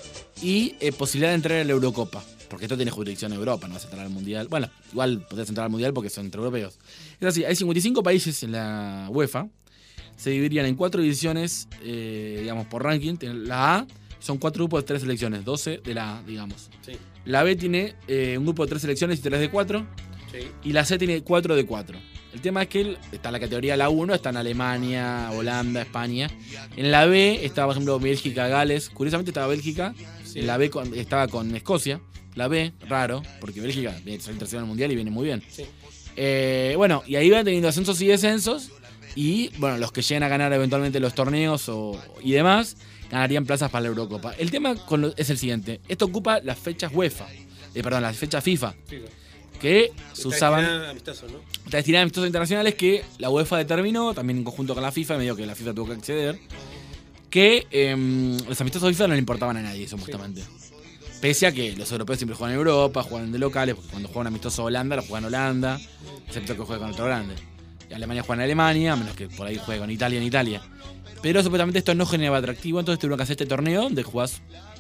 y posibilidad de entrar a la Eurocopa. Porque esto tiene jurisdicción en Europa, no vas a entrar al Mundial. Bueno, igual podés entrar al Mundial porque son entre europeos. Es así, hay 55 países en la UEFA. Se dividirían en 4 divisiones, digamos, por ranking. La A son 4 grupos de 3 selecciones, 12 de la A, digamos. Sí. La B tiene un grupo de 3 selecciones y 3 de 4. Sí. Y la C tiene 4 de 4. El tema es que está en la categoría la 1, está en Alemania, Holanda, España. En la B estaba, por ejemplo, Bélgica, Gales. Curiosamente estaba Bélgica. Sí. En la B estaba con Escocia. La B, raro, porque Bélgica viene tercero en el Mundial y viene muy bien. Sí. Bueno, y ahí van teniendo ascensos y descensos. Y bueno, los que lleguen a ganar eventualmente los torneos y demás, ganarían plazas para la Eurocopa. El tema es el siguiente. Esto ocupa las fechas UEFA. Las fechas FIFA. Que se usaban. Amistoso, ¿no? Está destinada a amistosos internacionales que la UEFA determinó, también en conjunto con la FIFA, medio que la FIFA tuvo que acceder, que los amistosos FIFA no le importaban a nadie, supuestamente. Pese a que los europeos siempre juegan en Europa, juegan de locales, porque cuando juegan amistoso a Holanda, lo juegan en Holanda, excepto que juegue con otro grande. Y Alemania juega en Alemania, a menos que por ahí juegue con Italia en Italia. Pero supuestamente esto no generaba atractivo, entonces tuvieron que hacer este torneo donde jugás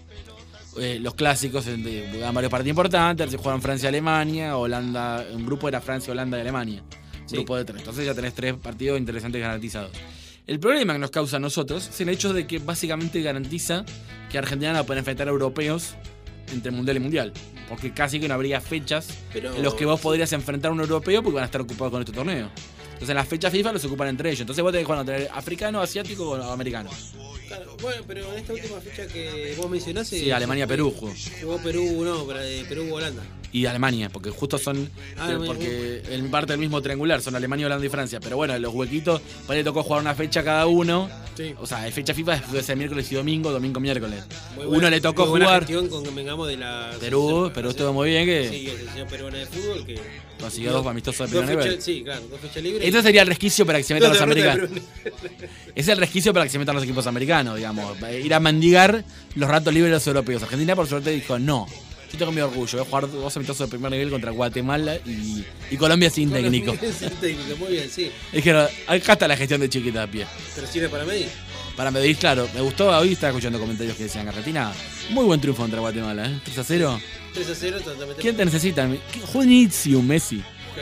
los clásicos, jugaban varios partidos importantes, se jugaban Francia-Alemania, Holanda, un grupo era Francia, Holanda y Alemania. Un grupo de 3. Entonces ya tenés 3 partidos interesantes garantizados. El problema que nos causa a nosotros es el hecho de que básicamente garantiza que Argentina no puede enfrentar a europeos entre mundial y mundial. Porque casi que no habría fechas en los que vos podrías enfrentar a un europeo porque van a estar ocupados con este torneo. Entonces en las fechas FIFA los ocupan entre ellos. Entonces vos tenés que jugar entre africano, asiático o americano. Claro, bueno, pero en esta última fecha que vos mencionaste. Sí, Alemania-Perú jugó. Jugó Perú, no, Perú-Holanda. y Alemania, porque justo son porque en parte del mismo triangular, son Alemania, Holanda y Francia. Pero bueno, los huequitos, para le tocó jugar una fecha cada uno. Sí. O sea, fecha FIFA es el miércoles y domingo, miércoles. Uno le tocó jugar. De la Perú estuvo muy bien que. Sí, el señor peruano de fútbol que consiguió 2 amistosos de primer nivel. Sí, claro, 2 fechas libres. Esto sería el resquicio para que se metan los americanos. Es el resquicio para que se metan los equipos americanos, digamos. Ir a mendigar los ratos libres de los europeos. Argentina, por suerte, dijo no. Yo tengo mi orgullo, voy a jugar 2 amistosos de primer nivel contra Guatemala y Colombia sin técnico. Sin técnico, muy bien, sí. Dijeron, acá está la gestión de Chiquita a pie. ¿Pero sirve para medir? Para medir, claro. Me gustó, hoy estaba escuchando comentarios que decían Argentina, muy buen triunfo contra Guatemala, ¿eh? 3-0. 3-0, totalmente. ¿Quién te necesita? Who needs you, Messi?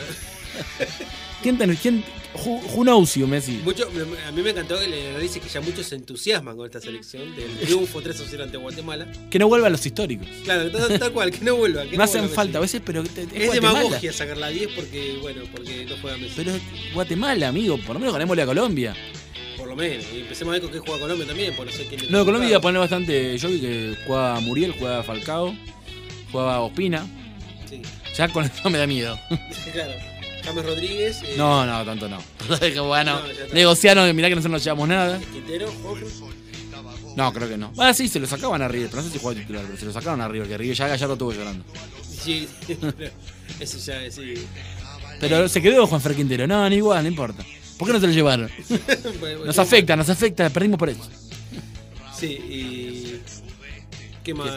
Who knows you, Messi? A mí me encantó que le dice que ya muchos se entusiasman con esta selección del triunfo 3-0 ante Guatemala. Que no vuelva a los históricos. Claro, tal cual, que no vuelva. Que no hacen falta a veces, pero es demagogia sacar la 10 porque no juega Messi. Pero Guatemala, amigo, por lo menos ganémosle a Colombia. Por lo menos, y empecemos a ver con qué juega Colombia también, por no sé quién. No, Colombia iba a poner bastante. Yo vi que jugaba Muriel, jugaba Falcao, jugaba Ospina. Sí. Ya con eso me da miedo. Claro. James Rodríguez. No, tanto no. Bueno, negociaron, mirá que nosotros no llevamos nada. Quintero, Jorge. No, creo que no. Sí, se lo sacaban a River, pero no sé si jugaba titular, pero se lo sacaron a River, que River ya Gallardo estuvo llorando. Sí, eso ya es. Sí. Pero se quedó Juanfer Quintero. No, ni igual, no importa. ¿Por qué no se lo llevaron? Nos afecta, perdimos por eso. Sí, y. ¿Qué más?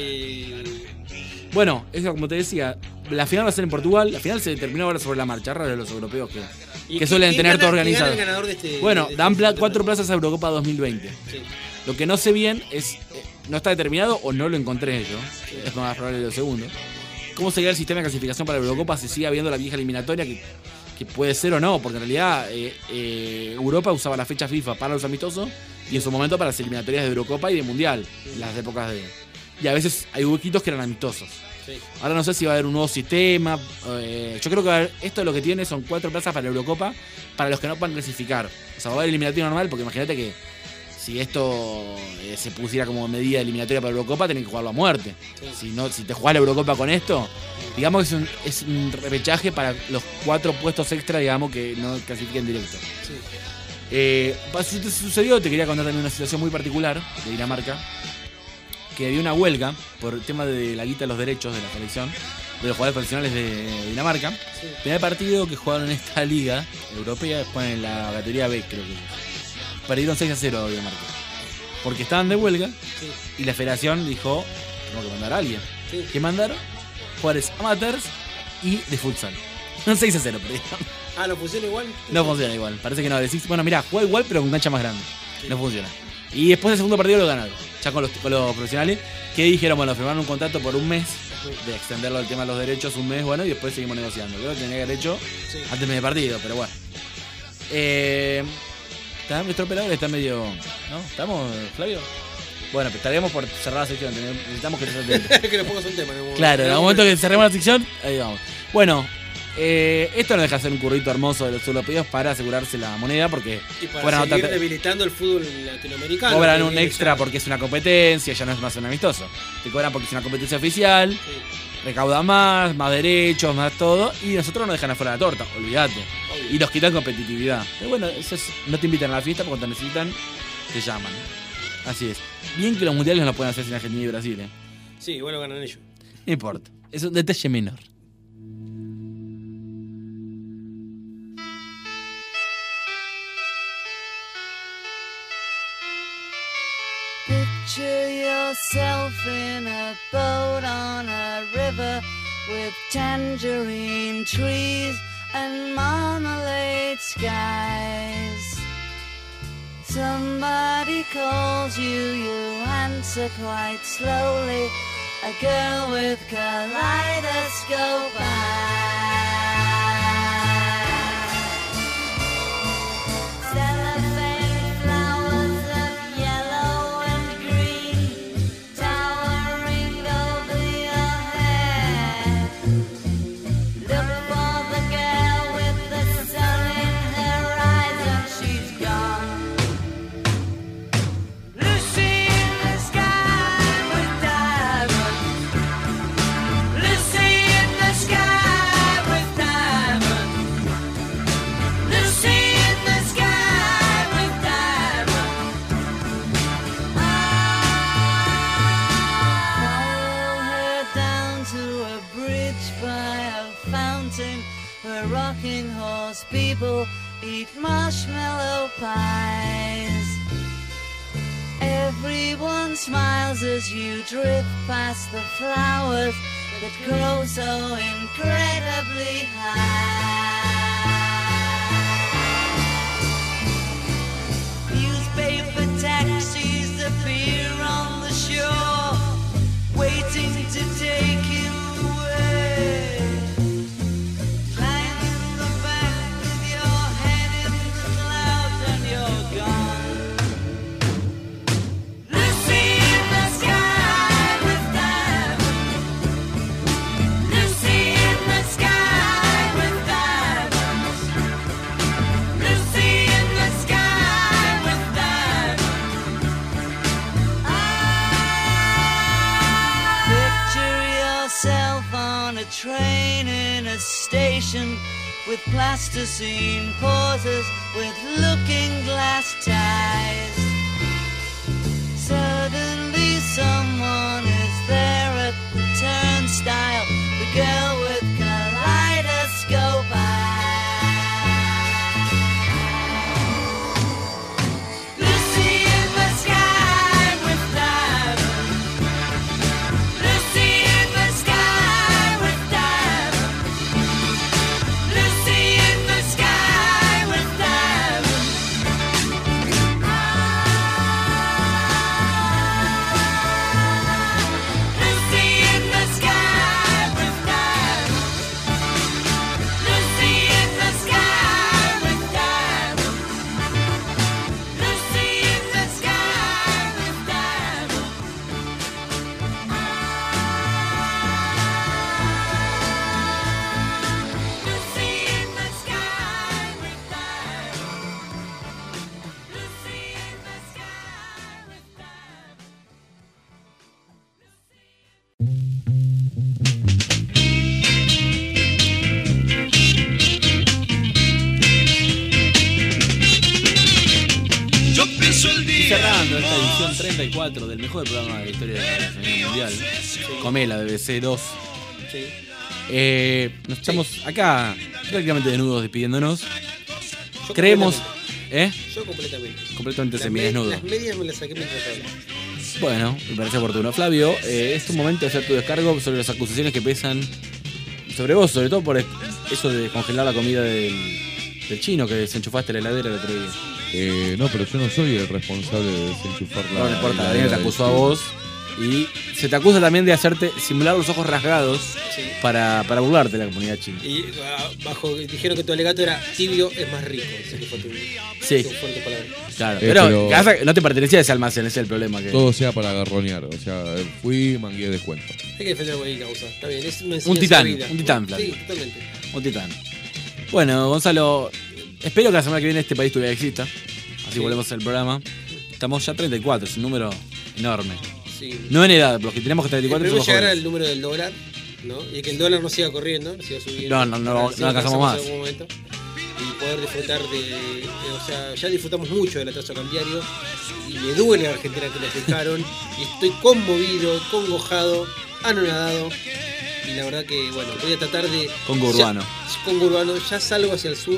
Bueno, eso como te decía, la final va a ser en Portugal. La final se determinó ahora sobre la marcha, raro de los europeos que suelen tener todo organizado. Bueno, dan 4 plazas a Eurocopa 2020. Sí. Lo que no sé bien es, no está determinado o no lo encontré yo. Sí. Es más probable lo segundo. ¿Cómo sería el sistema de clasificación para la Eurocopa? Si sigue habiendo la vieja eliminatoria que puede ser o no, porque en realidad Europa usaba la fecha FIFA para los amistosos y en su momento para las eliminatorias de Eurocopa y de Mundial, las épocas de... Y a veces hay huequitos que eran amistosos. Sí. Ahora no sé si va a haber un nuevo sistema. Yo creo que esto lo que tiene son 4 plazas para la Eurocopa para los que no puedan clasificar. O sea, va a haber eliminatoria normal, porque imagínate que si esto se pusiera como medida eliminatoria para la Eurocopa, tenés que jugarlo a muerte. Sí. Si te jugás la Eurocopa con esto, digamos que es un repechaje para los 4 puestos extra, digamos, que no clasifiquen directo. Sí. Sucedió, te quería contar también una situación muy particular de Dinamarca, que había una huelga por el tema de la guita de los derechos de la selección de los jugadores profesionales de Dinamarca. Sí. Primer partido que jugaron en esta liga europea, juegan en la categoría B, creo que. Perdieron 6-0 a Dinamarca. Porque estaban de huelga, sí, y la federación dijo, tengo que mandar a alguien. Sí. ¿Qué mandaron? Jugadores amateurs y de futsal. 6-0 perdieron. ¿No funciona igual? No funciona igual. Parece que no. Decís, bueno, mirá, juega igual pero con cancha más grande. Sí. No funciona. Y después del segundo partido lo ganaron, ya con los profesionales, que dijeron, bueno, firmaron un contrato por un mes, de extenderlo al tema de los derechos un mes, bueno, y después seguimos negociando. Creo que tenía que haber hecho antes del partido, pero bueno. Nuestro operador está medio... ¿No? ¿Estamos, Flavio? Bueno, pues estaríamos por cerrar la sección, necesitamos que te que le pongas un tema. Claro, en el momento que cerremos la sección, ahí vamos. Bueno, esto no deja de ser un currito hermoso de los europeos para asegurarse la moneda, porque y para seguir debilitando el fútbol latinoamericano. Cobran un extra porque es una competencia, ya no es más un amistoso. Te cobran porque es una competencia oficial, sí, recauda más derechos, más todo, y nosotros nos dejan afuera de la torta, olvídate. Obvio. Y nos quitan competitividad. Pero bueno, eso es, no te invitan a la fiesta porque cuando te necesitan, te llaman. Así es. Bien que los mundiales no lo pueden hacer sin Argentina y Brasil, ¿eh? Sí, igual lo ganan ellos. No importa, es un detalle menor. Picture yourself in a boat on a river with tangerine trees and marmalade skies. Somebody calls you, you answer quite slowly. A girl with kaleidoscope eyes. Lucy people eat marshmallow pies. Everyone smiles as you drift past the flowers that grow so incredibly high. Newspaper taxis appear on the shore, waiting to take you away. Lying in the back with your head in the clouds and you're gone. Lucy in the sky with diamonds. Lucy in the sky with diamonds. Lucy in the sky with diamonds. Picture yourself on a train in a station with plasticine pauses with looking glass ties. Suddenly someone is there at the turnstile, the girl with kaleidoscope eyes. Lucy in the sky with diamonds. Lucy in the sky with diamonds. Lucy in the sky with diamonds. Lucy in the sky with diamonds. Lucy in the sky with diamonds. Lucy in the sky with diamonds. Lucy in the sky with diamonds. Lucy in the sky with diamonds. Yo pienso el Y día. cerrando esta edición 34 del mejor programa de la historia de la Radiofonía Mundial, Comela de BBC 2. Sí. Nos estamos acá prácticamente desnudos despidiéndonos. Yo Creemos, completamente. Yo completamente. completamente Las semidesnudo. Las medias me las saqué mientras hablaba. Bueno, me parece oportuno. Flavio, es un momento de hacer tu descargo sobre las acusaciones que pesan sobre vos, sobre todo por eso de congelar la comida del chino que desenchufaste la heladera el otro día. No, pero yo no soy el responsable de desenchufar la. No me importa, la alguien te del acusó a chico. vos y se te acusa también de hacerte simular los ojos rasgados Sí. para burlarte de la comunidad china. Y dijeron que tu alegato era tibio es más rico. Ese que fue Sí. tu fuerte palabra. Claro, pero- pero casa no te pertenecía a ese almacén, ese es el problema. Que... Todo sea para agarronear. O sea, fui, mangué descuento. Hay que defender cualquier causa. Está bien, es una Un enseñanza titán, de vida. un titán, Flavio. Sí, totalmente. Un titán. Bueno, Gonzalo, espero que la semana que viene este país todavía exista. Así Sí. volvemos al programa. Estamos ya 34, es un número enorme. Sí. No en edad, los que tenemos que 34 Primero somos llegar jóvenes. al número del dólar, ¿no? Y que el dólar no siga corriendo, siga subiendo. No Si alcanzamos más. en algún momento. Y poder disfrutar o sea, ya disfrutamos mucho del atraso cambiario y me duele a la Argentina que nos dejaron y estoy conmovido, congojado, anonadado y la verdad que, bueno, voy a tratar de... Congo urbano. Congo urbano, ya salgo hacia el sur,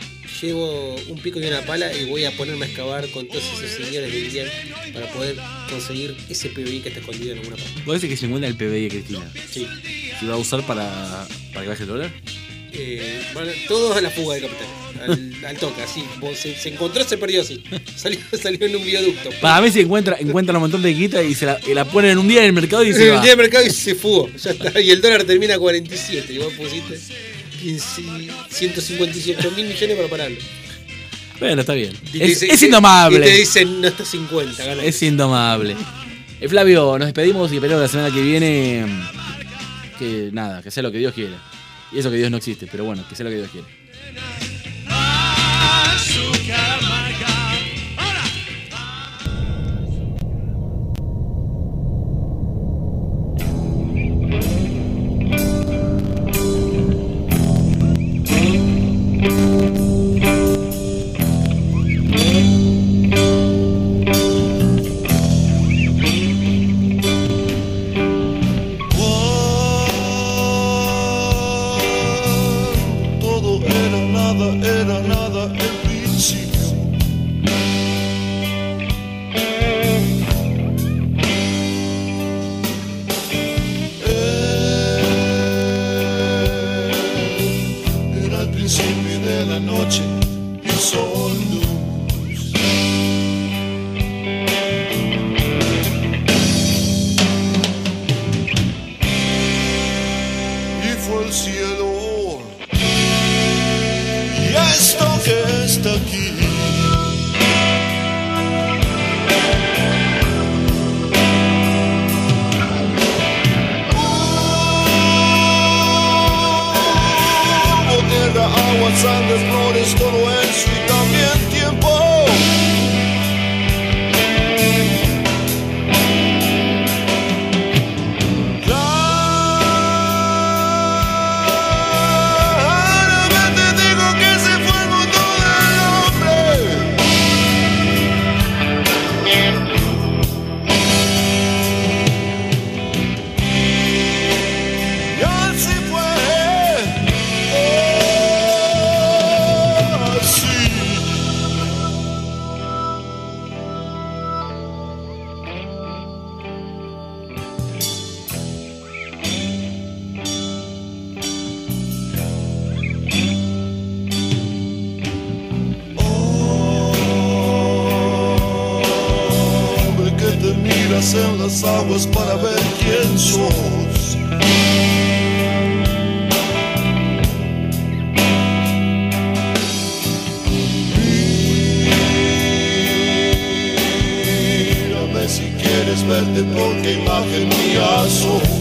llevo un pico y una pala y voy a ponerme a excavar con todos esos señores del bien para poder conseguir ese PBI que está escondido en alguna parte. ¿Vos decís que se encuentra el PBI de Cristina? Sí. ¿Se va a usar para que baje el dólar? Bueno, todos a la fuga de capitales, al toque, así. Se encontró, se perdió así. Salió en un viaducto. Para mí se encuentra un montón de guita y la ponen en un día en el mercado y se En el va. día de mercado y se fugó. Ya está. Y el dólar termina a 47. Y vos pusiste 157 mil millones para pararlo. Bueno, está bien. Y te Es dice- indomable. Y te dicen, no está 50, gana. Es indomable. Flavio, nos despedimos y esperamos la semana que viene que nada, que sea lo que Dios quiera. Y eso que Dios no existe, pero bueno, que sea lo que Dios quiera. Azúcar amarga. Ahora. Todo principio. Era el principio de la noche y sol luz. Y fue el cielo. Y esto que está aquí. Tierra, agua, sangre, flores, todo eso y también tiempo. Claramente digo que se fue el mundo del hombre. Y así fue. Hombre que te miras en las aguas para ver quién sos. Mírame si quieres verte porque imagen mía sos.